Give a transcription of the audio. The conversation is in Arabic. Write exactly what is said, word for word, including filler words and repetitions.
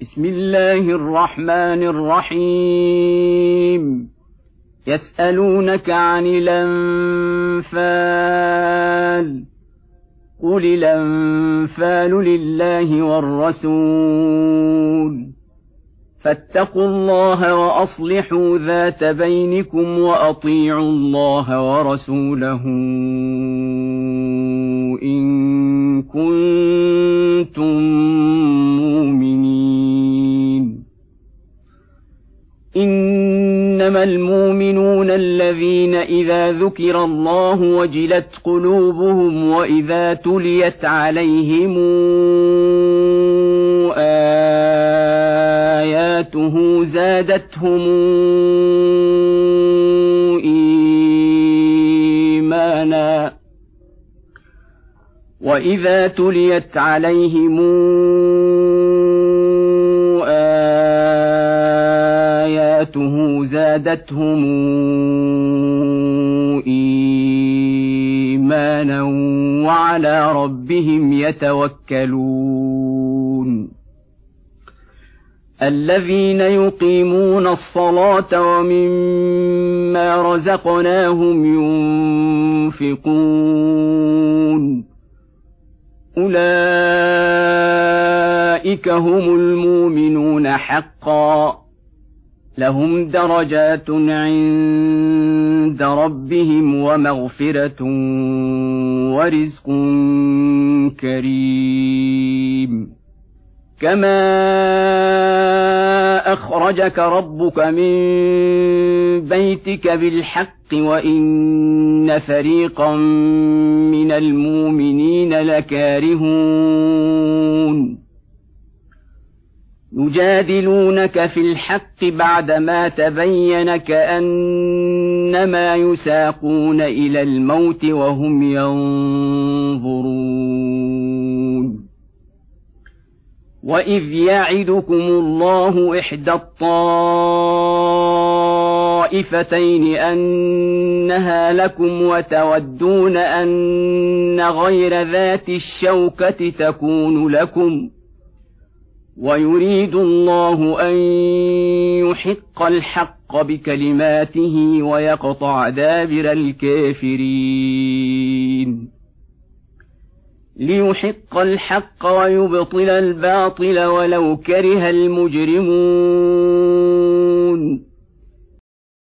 بسم الله الرحمن الرحيم يسألونك عن الأنفال قل الأنفال لله والرسول فاتقوا الله وأصلحوا ذات بينكم وأطيعوا الله ورسوله إن كنتم مؤمنين. إنما المؤمنون الذين إذا ذكر الله وجلت قلوبهم وإذا تليت عليهم آياته زادتهم إيمانا وإذا تليت عليهم آياته زادتهم إيمانا وعلى ربهم يتوكلون. الذين يقيمون الصلاة ومما رزقناهم ينفقون أولئك هم المؤمنون حقا لهم درجات عند ربهم ومغفرة ورزق كريم. كما أخرجك ربك من بيتك بالحق وإن فريقا من المؤمنين لكارهون يجادلونك في الحق بعدما تبين كأنما يساقون إلى الموت وهم ينظرون. وإذ يعدكم الله إحدى الطائفتين أنها لكم وتودون أن غير ذات الشوكة تكون لكم ويريد الله أن يحق الحق بكلماته ويقطع دابر الكافرين ليحق الحق ويبطل الباطل ولو كره المجرمون.